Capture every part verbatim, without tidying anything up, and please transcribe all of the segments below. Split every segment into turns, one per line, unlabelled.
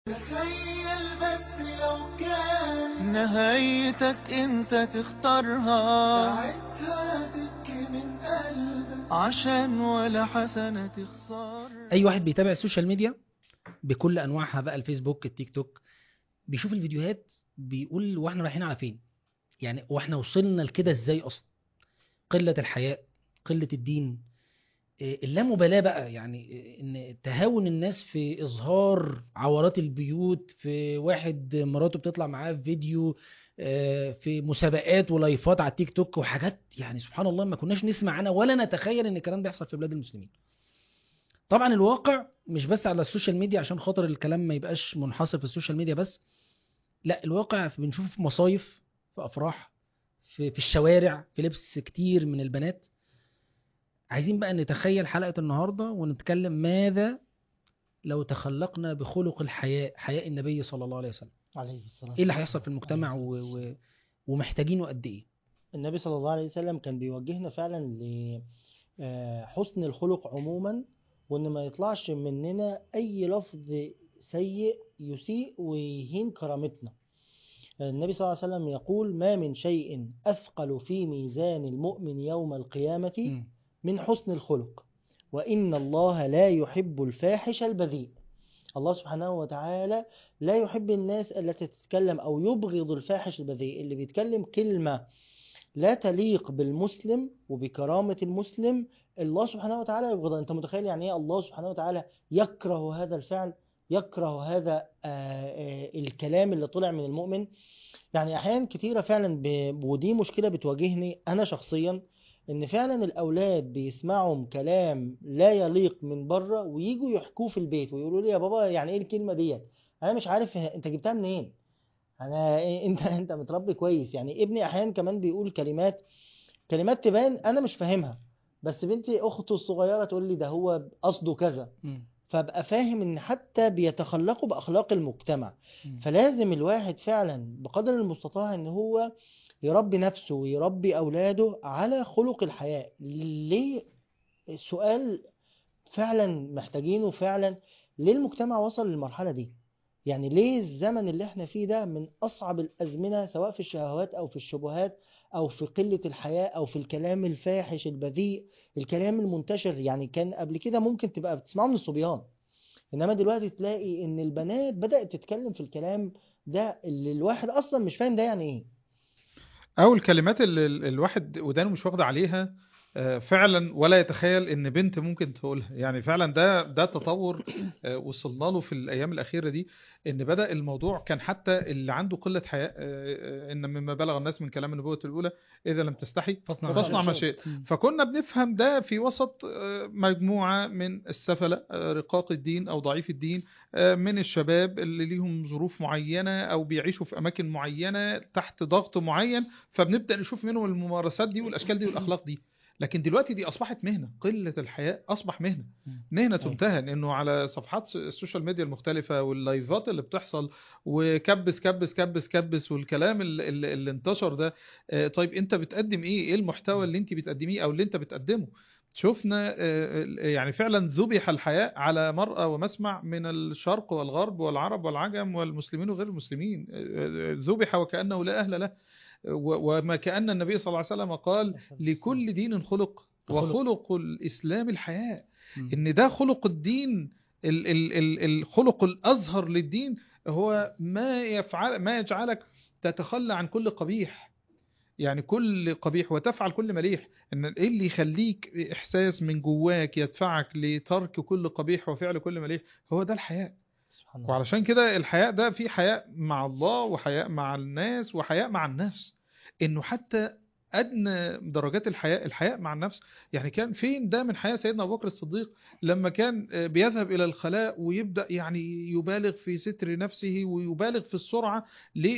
تخيل بس لو كان نهايتك انت تختارها، ساعتها تبكي من قلبك عشان ولا حسنة تخسر.
اي واحد بيتابع السوشيال ميديا بكل انواعها بقى، الفيسبوك، التيك توك، بيشوف الفيديوهات بيقول واحنا رايحين على فين؟ يعني واحنا وصلنا لكده ازاي اصلا؟ قلة الحياء، قلة الدين، إيه، اللامبالاة بقى، يعني إيه، ان تهاون الناس في اظهار عورات البيوت، في واحد مراته بتطلع معاه في فيديو، آه، في مسابقات ولايفات على التيك توك وحاجات، يعني سبحان الله ما كناش نسمع عنها ولا نتخيل ان الكلام ده يحصل في بلاد المسلمين. طبعا الواقع مش بس على السوشيال ميديا، عشان خاطر الكلام ما يبقاش منحصر في السوشيال ميديا بس، لا الواقع بنشوفه في مصايف، في افراح، في, في الشوارع، في لبس كتير من البنات. عايزين بقى نتخيل حلقة النهاردة ونتكلم ماذا لو تخلقنا بخلق الحياء، حياء النبي صلى الله عليه وسلم.
عليه الصلاة
ايه اللي
والسلام.
هيحصل في
عليه
المجتمع
الصلاة
و...
والسلام.
و... ومحتاجينه قد ايه؟
النبي صلى الله عليه وسلم كان بيوجهنا فعلا لحسن الخلق عموما، وان ما يطلعش مننا اي لفظ سيء يسيء ويهين كرامتنا. النبي صلى الله عليه وسلم يقول: ما من شيء أثقل في ميزان المؤمن يوم القيامة
م.
من حسن الخلق، وإن الله لا يحب الفاحش البذيء. الله سبحانه وتعالى لا يحب الناس التي تتكلم أو يبغض الفاحش البذيء، اللي بيتكلم كلمة لا تليق بالمسلم وبكرامة المسلم. الله سبحانه وتعالى يبغضها. أنت متخيل يعني إيه الله سبحانه وتعالى يكره هذا الفعل، يكره هذا آه، آه، الكلام اللي طلع من المؤمن؟ يعني أحيان كتيرة فعلا ب... ودي مشكلة بتواجهني أنا شخصيا، إن فعلا الأولاد بيسمعوا كلام لا يليق من بره ويجوا يحكوه في البيت ويقولوا لي: يا بابا يعني إيه الكلمة ديت؟ أنا مش عارف أنت جبتها منين. أنا أنت أنت متربي كويس. يعني ابني أحيان كمان بيقول كلمات كلمات تبان أنا مش فاهمها، بس بنتي أخته الصغيرة تقول لي ده هو قصده كذا،
م.
فابقى فاهم ان حتى بيتخلقوا باخلاق المجتمع.
م.
فلازم الواحد فعلا بقدر المستطاع ان هو يربي نفسه ويربي اولاده على خلق الحياة. ليه؟ السؤال فعلا محتاجينه فعلا. ليه المجتمع وصل للمرحلة دي؟ يعني ليه الزمن اللي احنا فيه ده من اصعب الازمنة، سواء في الشهوات او في الشبهات او في قلة الحياة او في الكلام الفاحش البذيء، الكلام المنتشر؟ يعني كان قبل كده ممكن تبقى بتسمعه من الصبيان، انما دلوقتي تلاقي ان البنات بدأت تتكلم في الكلام ده اللي الواحد اصلا مش فاهم ده يعني ايه.
او الكلمات اللي ال- الواحد ودانه مش واخده عليها، آه، فعلا ولا يتخيل ان بنت ممكن تقولها. يعني فعلا ده ده تطور آه، وصلنا له في الايام الاخيره دي، ان بدا الموضوع كان حتى اللي عنده قله حياء، آه، آه، ان مما بلغ الناس من كلام النبوه الاولى: اذا لم تستحي
فاصنع ما
فاصنع
شئت.
ما
شئت.
شئت.
م.
فكنا بنفهم ده في وسط آه، مجموعه من السفله، آه، رقاق الدين او ضعيف الدين، آه، من الشباب اللي ليهم ظروف معينه او بيعيشوا في اماكن معينه تحت ضغط معين، فبنبدأ نشوف منهم الممارسات دي والأشكال دي والأخلاق دي. لكن دلوقتي دي أصبحت مهنة، قلة الحياء أصبح مهنة،
م.
مهنة
ايوه.
تمتهن. إنه على صفحات السوشيال ميديا المختلفة واللايفات اللي بتحصل، وكبس كبس كبس كبس والكلام اللي, اللي اللي انتشر ده. آه، طيب أنت بتقدم إيه؟ إيه المحتوى اللي أنت بتقدميه أو اللي أنت بتقدمه؟ شفنا آه، يعني فعلا ذبح الحياء على مرأى ومسمع من الشرق والغرب والعرب والعجم والمسلمين وغير المسلمين. آه، آه، ذبح وكأنه لا أهل له. و- وما كأن النبي صلى الله عليه وسلم قال: لكل دين خلق،
خلق.
وخلق الإسلام الحياء.
م.
إن ده خلق الدين، ال- ال- ال- الخلق الأزهر للدين هو ما يفعل ما يجعلك تتخلى عن كل قبيح، يعني كل قبيح وتفعل كل مليح. ان ايه اللي يخليك احساس من جواك يدفعك لترك كل قبيح وفعل كل مليح؟ هو ده الحياء.
سبحان الله.
وعلشان كده الحياء ده في حياء مع الله وحياء مع الناس وحياء مع النفس. انه حتى ادنى درجات الحياء، الحياء مع النفس. يعني كان فين ده من حياء سيدنا ابو بكر الصديق لما كان بيذهب الى الخلاء ويبدا يعني يبالغ في ستر نفسه ويبالغ في السرعه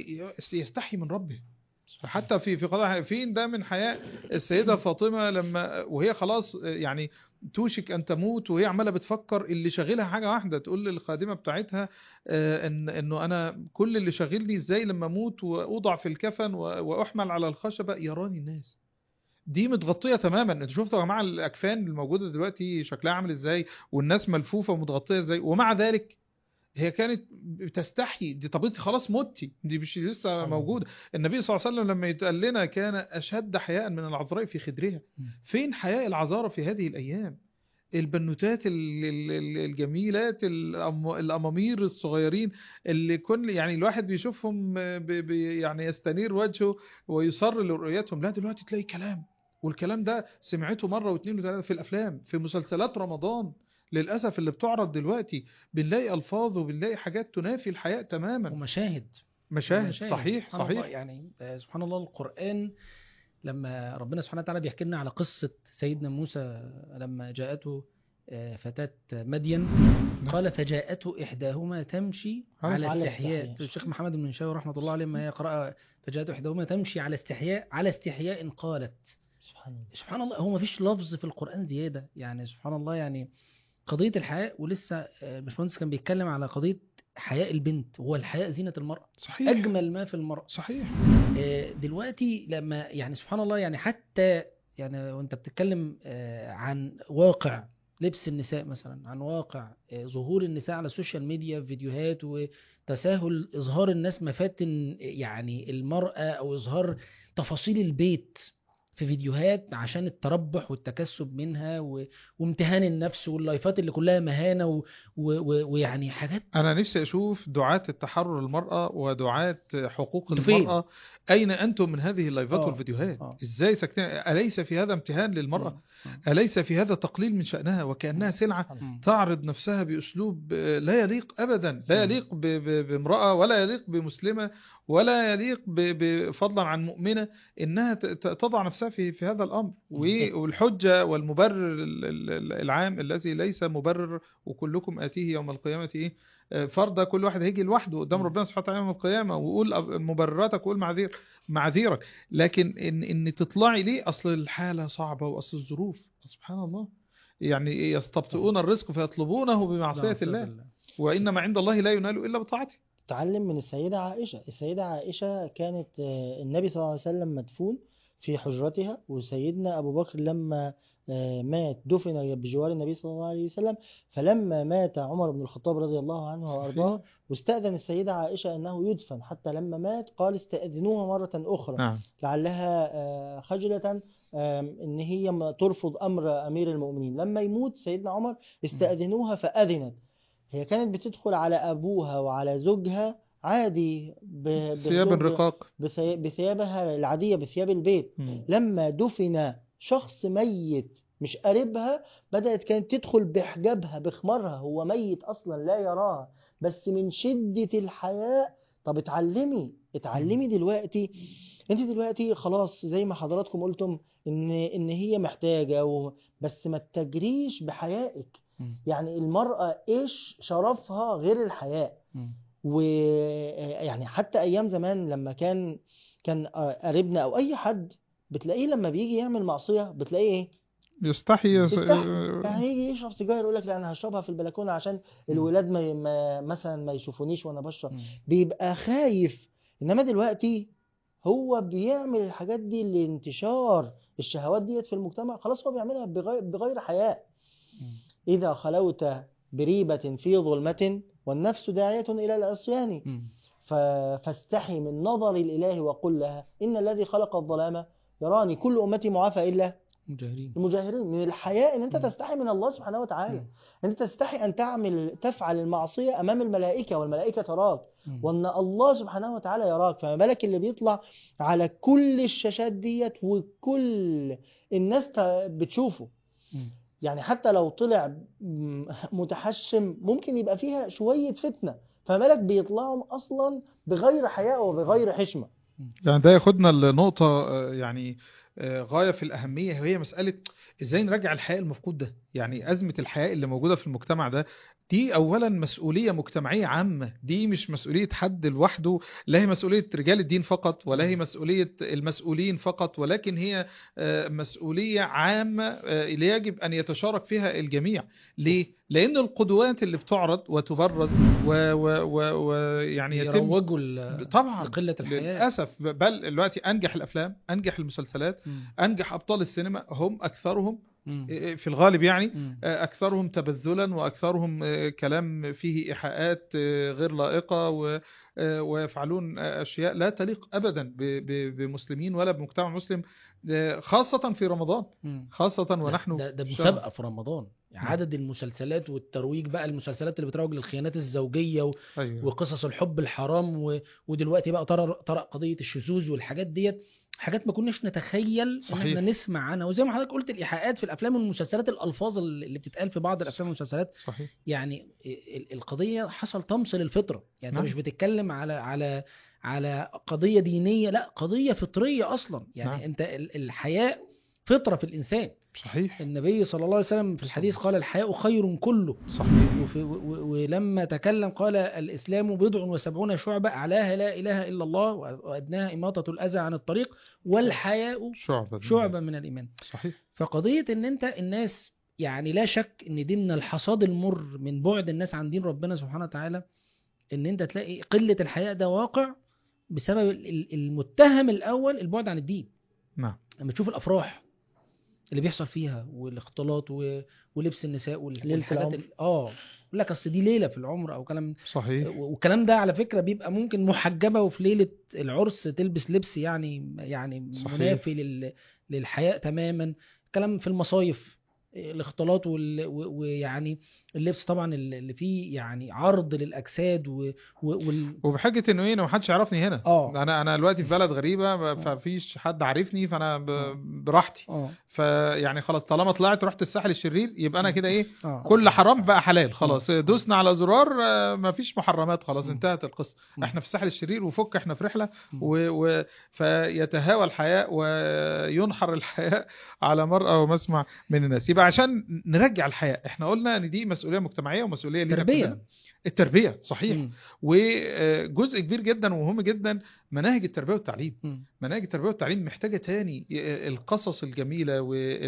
ليستحي من ربه؟ حتى في في قضاء فين ده من حياء السيدة فاطمة لما وهي خلاص يعني توشك أن تموت، وهي عمالة بتفكر اللي شاغلها حاجة واحدة، تقول للخادمة بتاعتها آه، إن إنه أنا كل اللي شاغلني إزاي لما أموت وأوضع في الكفن و- وأحمل على الخشبة يراني الناس. دي متغطية تماما. انتوا شفتوا يا جماعة الأكفان الموجودة دلوقتي شكلها عامل إزاي، والناس ملفوفة ومتغطية إزاي، ومع ذلك هي كانت بتستحي. دي طب انت خلاص متي، دي مش لسه موجوده. النبي صلى الله عليه وسلم لما يتقال لنا كان اشد حياء من العذراء في خدرها. فين حياء العذارى في هذه الايام؟ البنوتات الجميلات الامامير الصغيرين اللي كل يعني الواحد بيشوفهم بي بي يعني يستنير وجهه ويصر لرؤيتهم. لا دلوقتي تلاقي كلام، والكلام ده سمعته مره واثنين وثلاثه في الافلام، في مسلسلات رمضان للاسف اللي بتعرض دلوقتي بنلاقي الفاظ وبنلاقي حاجات تنافي الحياء تماما.
ومشاهد
مشاهد,
ومشاهد.
صحيح
سبحان
صحيح
الله. يعني سبحان الله القرآن لما ربنا سبحانه وتعالى بيحكي لنا على قصة سيدنا موسى لما جاءته فتاة مدين، قال فجاءته إحداهما تمشي على استحياء. الشيخ محمد بن منشاوي رحمة الله عليه ما هي قرأ فجاءته إحداهما تمشي على استحياء على استحياء قالت. سبحان الله سبحان الله. هو ما فيش لفظ في القرآن زيادة يعني سبحان الله. يعني قضية الحياء، ولسه الباشمهندس كان بيتكلم على قضية حياء البنت، هو الحياء زينة المرأة،
صحيح.
أجمل ما في المرأة.
صحيح.
دلوقتي لما يعني سبحان الله يعني حتى يعني وانت بتتكلم عن واقع لبس النساء مثلا، عن واقع ظهور النساء على السوشيال ميديا، فيديوهات وتساهل إظهار الناس مفاتن يعني المرأة أو إظهار تفاصيل البيت في فيديوهات عشان التربح والتكسب منها و... وامتهان النفس واللايفات اللي كلها مهانة و... و... ويعني حاجات.
أنا نفسي أشوف دعاة التحرر المرأة ودعاة حقوق المرأة، أين أنتم من هذه اللايفات آه. والفيديوهات؟ آه. إزاي ساكتين؟ أليس في هذا امتهان للمرأة؟ آه. أليس في هذا تقليل من شأنها وكأنها سلعة آه. تعرض نفسها بأسلوب لا يليق أبدا، لا يليق ب... ب... بامرأة ولا يليق بمسلمة ولا يليق بفضلا عن مؤمنة إنها تضع نفسها في في هذا الأمر. والحجة والمبرر العام الذي ليس مبرر، وكلكم آتيه يوم القيامة فرضا، كل واحد هيجي لوحده قدام ربنا سبحانه وتعالى يوم القيامة ويقول مبرراتك وقول معذير معذيرك. لكن إن, إن تطلعي ليه؟ أصل الحالة صعبة وأصل الظروف سبحان الله. يعني يستبطئون الرزق فيطلبونه بمعصية الله، وإنما عند الله لا ينال إلا بطاعته.
تعلم من السيدة عائشة. السيدة عائشة كانت النبي صلى الله عليه وسلم مدفون في حجرتها، وسيدنا أبو بكر لما مات دفن بجوار النبي صلى الله عليه وسلم. فلما مات عمر بن الخطاب رضي الله عنه وأرضاه واستأذن السيدة عائشة أنه يدفن، حتى لما مات قال استأذنوها مرة أخرى نعم. لعلها خجلة إن هي ترفض أمر أمير المؤمنين. لما يموت سيدنا عمر استأذنوها فأذنت. هي كانت بتدخل على أبوها وعلى زوجها عادي
بثياب الرقاق،
بثيابها العادية، بثياب البيت. م. لما دفن شخص ميت مش قريبها بدأت كانت تدخل بحجابها بخمارها، هو ميت أصلا لا يراها، بس من شدة الحياء. طب اتعلمي اتعلمي دلوقتي. انت دلوقتي خلاص زي ما حضراتكم قلتم ان ان هي محتاجة و... بس ما تجريش بحيائك. يعني المرأة ايش شرفها غير الحياء؟ ويعني حتى ايام زمان لما كان كان قريبنا او اي حد بتلاقيه لما بيجي يعمل معصية بتلاقيه ايه؟
يستحي.
يستحي. يعني يجي يشرب سيجاره يقول لك لا انا هشربها في البلكونه عشان الولاد ما, ما مثلا ما يشوفونيش وانا بشرب. بيبقى خايف. انما دلوقتي هو بيعمل الحاجات دي لانتشار الشهوات ديت في المجتمع، خلاص هو بيعملها بغير, بغير حياء. اذا خلوت بريبة في ظلمة والنفس داعية الى العصيان فاستحي من نظر الاله وقل لها ان الذي خلق الظلام يراني، كل امتي معافى الا
المجاهرين.
المجاهرين. من الحياء ان انت م. تستحي من الله سبحانه وتعالى. م. انت تستحي ان تعمل تفعل المعصية امام الملائكة والملائكة تراك، م. وان الله سبحانه وتعالى يراك. فما بالك اللي بيطلع على كل الشاشات ديت وكل الناس بتشوفه. م. يعني حتى لو طلع متحشم ممكن يبقى فيها شوية فتنة، فما بالك بيطلعهم اصلا بغير حياء وبغير حشمة.
يعني ده ياخدنا لنقطة يعني غاية في الأهمية، وهي مسألة إزاي نرجع الحياء المفقود ده. يعني أزمة الحياء اللي موجودة في المجتمع ده دي أولا مسؤولية مجتمعية عامة، دي مش مسؤولية حد لوحده، لا هي مسؤولية رجال الدين فقط ولا هي مسؤولية المسؤولين فقط، ولكن هي مسؤولية عامة اللي يجب أن يتشارك فيها الجميع. ليه؟ لأن القدوات اللي بتعرض وتبرز ويعني
يتم يروجوا
طبعا
لقلة الحياة
للأسف. بل دلوقتي أنجح الأفلام، أنجح المسلسلات، م. أنجح أبطال السينما هم أكثرهم
مم.
في الغالب يعني
مم.
أكثرهم تبذلا وأكثرهم كلام فيه إيحاءات غير لائقة و- ويفعلون أشياء لا تليق أبدا ب- ب- بمسلمين ولا بمجتمع مسلم، خاصة في رمضان،
مم.
خاصة
ده
ونحن
ده, ده
شهر.
مسابقة في رمضان،
نعم.
عدد المسلسلات والترويج بقى، المسلسلات اللي بتروج للخيانات الزوجية و...
أيوة.
وقصص الحب الحرام و... ودلوقتي بقى طرق طرق قضية الشذوذ والحاجات ديت، حاجات ما كناش نتخيل
صحيح.
ان احنا نسمع عنها. وزي ما حضرتك قلت الايحاءات في الافلام والمسلسلات، الالفاظ اللي بتتقال في بعض الافلام والمسلسلات،
صحيح.
يعني ال- القضية حصل طمس للفطرة. يعني انت
نعم.
مش بتتكلم على على على قضية دينية، لا قضية فطرية اصلا. يعني
نعم.
انت ال- الحياء فطرة في الانسان.
صحيح.
النبي صلى الله عليه وسلم في الحديث قال الحياء خير كله.
صحيح.
وفي و- و- ولما تكلم قال الإسلام بضع وسبعون شعبة، أعلاها لا إله إلا الله وأدناها إماطة الأذى عن الطريق والحياء
شعبة
شعبة من الإيمان.
صحيح.
فقضية إن أنت الناس، يعني لا شك إن دي من الحصاد المر من بعد الناس عن دين ربنا سبحانه وتعالى، إن أنت تلاقي قلة الحياء ده واقع بسبب ال- ال- المتهم الأول البعد عن الدين.
نعم.
لما تشوف الأفراح اللي بيحصل فيها والاختلاط و... ولبس النساء وال...
ليلة
والحاجات
العمر.
ال- اه يقول لك اصل دي ليله في العمر او كلام.
صحيح.
والكلام ده على فكره بيبقى ممكن محجبه، وفي ليله العرس تلبس لبس يعني يعني
صحيح.
منافي لل... للحياء تماما. كلام في المصايف الاختلاط وال... و- ويعني اللبس طبعا اللي فيه يعني عرض للاجساد و... و... وال...
وبحجة انه ايه، ما حدش يعرفني هنا.
اه
انا انا دلوقتي في بلد غريبة، ففيش حد عارفني، فانا ب- براحتي.
اه
فيعني خلاص طالما طلعت رحت الساحل الشرير، يبقى انا كده ايه،
اه
كل حرام بقى حلال خلاص.
آه.
دوسنا على زرار، آه، مفيش محرمات خلاص،
مم.
انتهت القصة.
مم.
احنا في الساحل الشرير وفك، احنا في رحلة
مم.
و... و... فيتهاوى الحياء وينحر الحياء على مرأى ومسمع من الناس. يبقى عشان نرجع الحياء، احنا قلنا ان دي مسؤولية مجتمعية ومسؤولية لينا
تربية.
كلنا. التربية صحيح.
مم.
وجزء كبير جدا ومهم جدا مناهج التربية والتعليم.
مم.
مناهج التربية والتعليم محتاجة تاني القصص الجميلة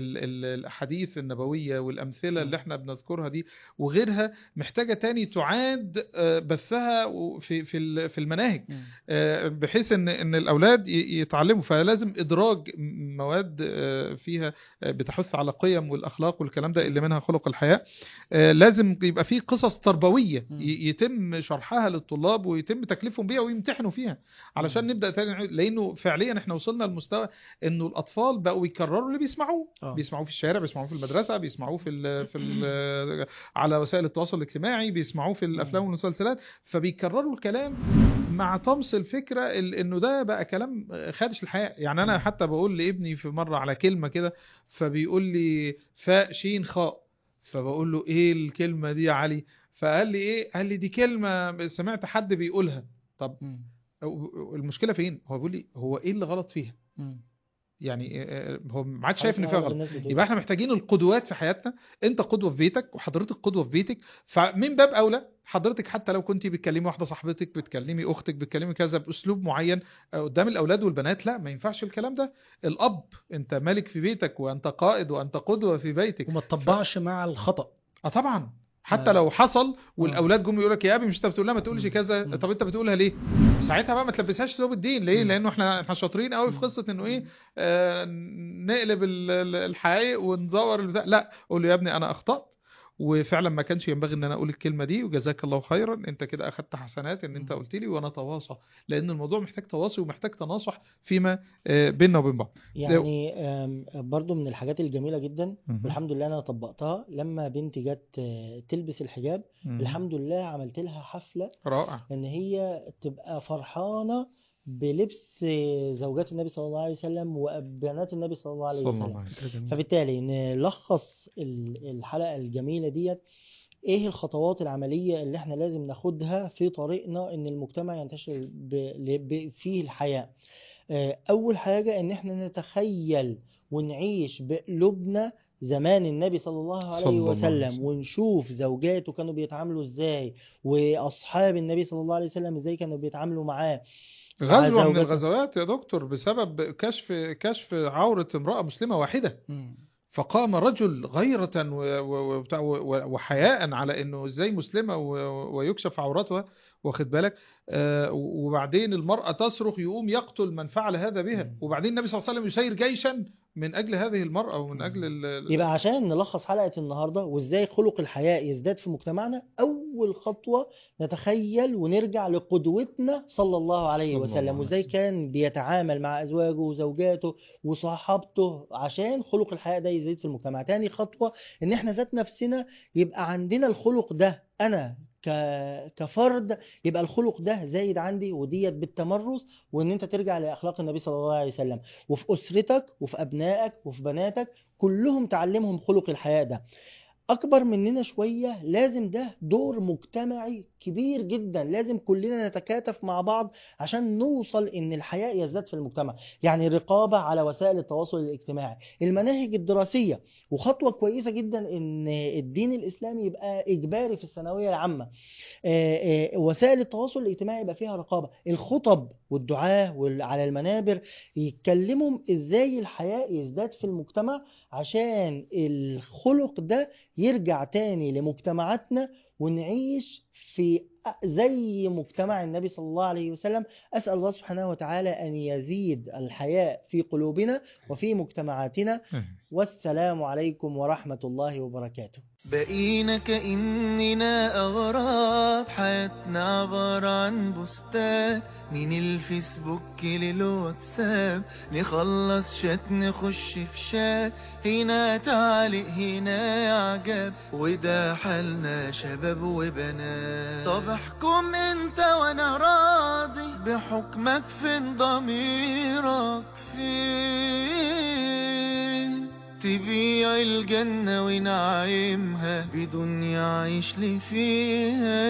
والأحاديث النبوية والأمثلة اللي احنا بنذكرها دي وغيرها، محتاجة تاني تعاد بثها في في في المناهج،
مم.
بحيث ان ان الأولاد يتعلموا. فلازم إدراج مواد فيها بتحث على قيم والأخلاق والكلام ده اللي منها خلق الحياة. لازم يبقى فيه قصص تربوية
مم.
يتم شرحها للطلاب ويتم تكليفهم بيها ويمتحنوا فيها، علشان
مم.
نبدأ تاني. لأنه فعليا احنا وصلنا لمستوى انه الأطفال بقوا يكرروا اللي بيسمعوه.
آه.
بيسمعوه في الشارع، بيسمعوه في المدرسة، بيسمعوه في ال في ال على وسائل التواصل الاجتماعي، بيسمعوه في الأفلام والمسلسلات، فبيكرروا الكلام مع طمس الفكرة ال- انه ده بقى كلام خادش الحياة. يعني انا
مم.
حتى بقول لابني في مرة على كلمة كده، فبيقول لي فاء شين خاء، فبقول له ايه الكلمة دي يا علي؟ فقال لي ايه؟ قال لي دي كلمة سمعت حد بيقولها. طب
مم.
المشكلة فين؟ هو بيقول لي هو ايه اللي غلط فيها؟
مم.
يعني آه، هو ما عادش شايف ان
عارف
فيها
أغلب
غلط.
الناس بتقول
يبقى احنا محتاجين القدوات في حياتنا. انت قدوة في بيتك وحضرتك قدوة في بيتك، فمن باب اولى حضرتك حتى لو كنتي بتكلمي واحدة صاحبتك، بتكلمي اختك، بتكلمي كذا باسلوب معين آه، قدام الاولاد والبنات، لا ما ينفعش الكلام ده. الاب، انت مالك في بيتك وانت قائد وانت قدوة في بيتك.
وما تطبعش مع الخطأ.
اه طبعا. حتى
آه.
لو حصل والاولاد جم يقول لك يا ابي مش انت بتقول لها ما تقولش
مم.
كذا،
مم.
طب انت بتقولها ليه؟ ساعتها بقى ما تلبسهاش ثوب الدين. ليه؟
مم.
لانه احنا احنا شاطرين قوي في
مم.
قصه انه ايه، آه نقلب ال- ال- الحقائق ونزور البتاع. لا، قول له يا ابني انا اخطات، وفعلا ما كانش ينبغي ان انا اقول الكلمه دي، وجزاك الله خيرا، انت كده اخذت حسنات ان انت
مم.
قلت لي، ونتواصى. لان الموضوع محتاج تواصي ومحتاج تناصح فيما آه، بيننا وبين بعض.
يعني آم، برضو من الحاجات الجميلة جدا،
مهم.
والحمد لله أنا طبقتها لما بنتي جت آه، تلبس الحجاب.
مهم.
الحمد لله عملت لها حفلة
رائع.
إن هي تبقى فرحانة بلبس آه، زوجات النبي صلى الله عليه وسلم وبنات النبي صلى الله عليه
صلى الله
وسلم.
عليه وسلم.
فبالتالي نلخص ال- الحلقة الجميلة ديت، ايه الخطوات العملية اللي احنا لازم ناخدها في طريقنا ان المجتمع ينتشر ب... ل- ب... فيه الحياة. آه، اول حاجة ان احنا نتخيل ونعيش بقلوبنا زمان النبي صلى الله
صلى
عليه
الله عليه
وسلم،
وسلم.
ونشوف زوجاته كانوا بيتعاملوا ازاي، واصحاب النبي صلى الله عليه وسلم ازاي كانوا بيتعاملوا معاه. مع
غزوة من
زوجته.
الغزوات يا دكتور بسبب كشف كشف عورة امرأة مسلمة واحدة،
مم.
فقام رجل غيرة و- و- وبتاع و- وحياء على انه ازاي مسلمة و- ويكشف عورتها، واخد بالك. آه وبعدين المرأة تصرخ يقوم يقتل من فعل هذا بها.
مم.
وبعدين النبي صلى الله عليه وسلم يسير جيشا من أجل هذه المرأة ومن أجل ال-
يبقى عشان نلخص حلقة النهاردة وازاي خلق الحياء يزداد في مجتمعنا، أول خطوة نتخيل ونرجع لقدوتنا صلى الله عليه
صلى الله
وسلم،
عليه
وازاي
وسلم.
كان بيتعامل مع أزواجه وزوجاته وصحابته عشان خلق الحياء ده يزيد في المجتمع. تاني خطوة إن احنا ذات نفسنا يبقى عندنا الخلق ده، أنا ك- كفرد يبقى الخلق ده زايد عندي، وديت بالتمرس، وان انت ترجع لاخلاق النبي صلى الله عليه وسلم، وفي اسرتك وفي ابنائك وفي بناتك كلهم تعلمهم خلق الحياة ده. اكبر مننا شوية لازم ده دور مجتمعي كبير جدا، لازم كلنا نتكاتف مع بعض عشان نوصل ان الحياء يزداد في المجتمع. يعني رقابة على وسائل التواصل الاجتماعي، المناهج الدراسية، وخطوة كويسة جدا ان الدين الاسلامي يبقى اجباري في الثانوية العامة. آه، آه، وسائل التواصل الاجتماعي يبقى فيها رقابة، الخطب والدعاة وال- على المنابر يتكلموا ازاي الحياء يزداد في المجتمع عشان الخلق ده يرجع تاني لمجتمعاتنا ونعيش في زي مجتمع النبي صلى الله عليه وسلم. أسأل الله سبحانه وتعالى أن يزيد الحياء في قلوبنا وفي مجتمعاتنا. والسلام عليكم ورحمة الله وبركاته.
بقينا كأننا أغراب، حياتنا عبارة عن بوستات من الفيسبوك للواتساب، نخلص شات نخش في شات، هنا تعليق هنا إعجاب، وده حالنا شباب وبنات. طب احكم انت وانا راضي، بحكمك فين ضميرك فين؟ تبيع الجنة ونعيمها بدنيا عيش لي فيها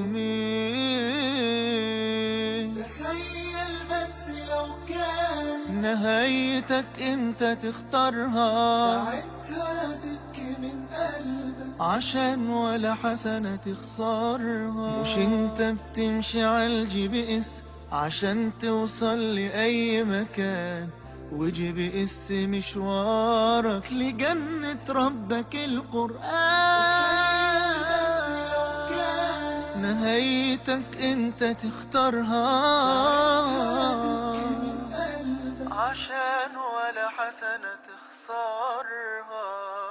يومين. تخيل بس لو كان نهايتك انت تختارها، ساعتها تبكي من قلبك عشان ولا حسنة تخسرها. مش انت بتمشي عالجي بإس عشان توصل لأي مكان، وجي بقس مشوارك لجنة ربك القرآن. نهايتك انت تختارها عشان ولا حسنة تخسرها.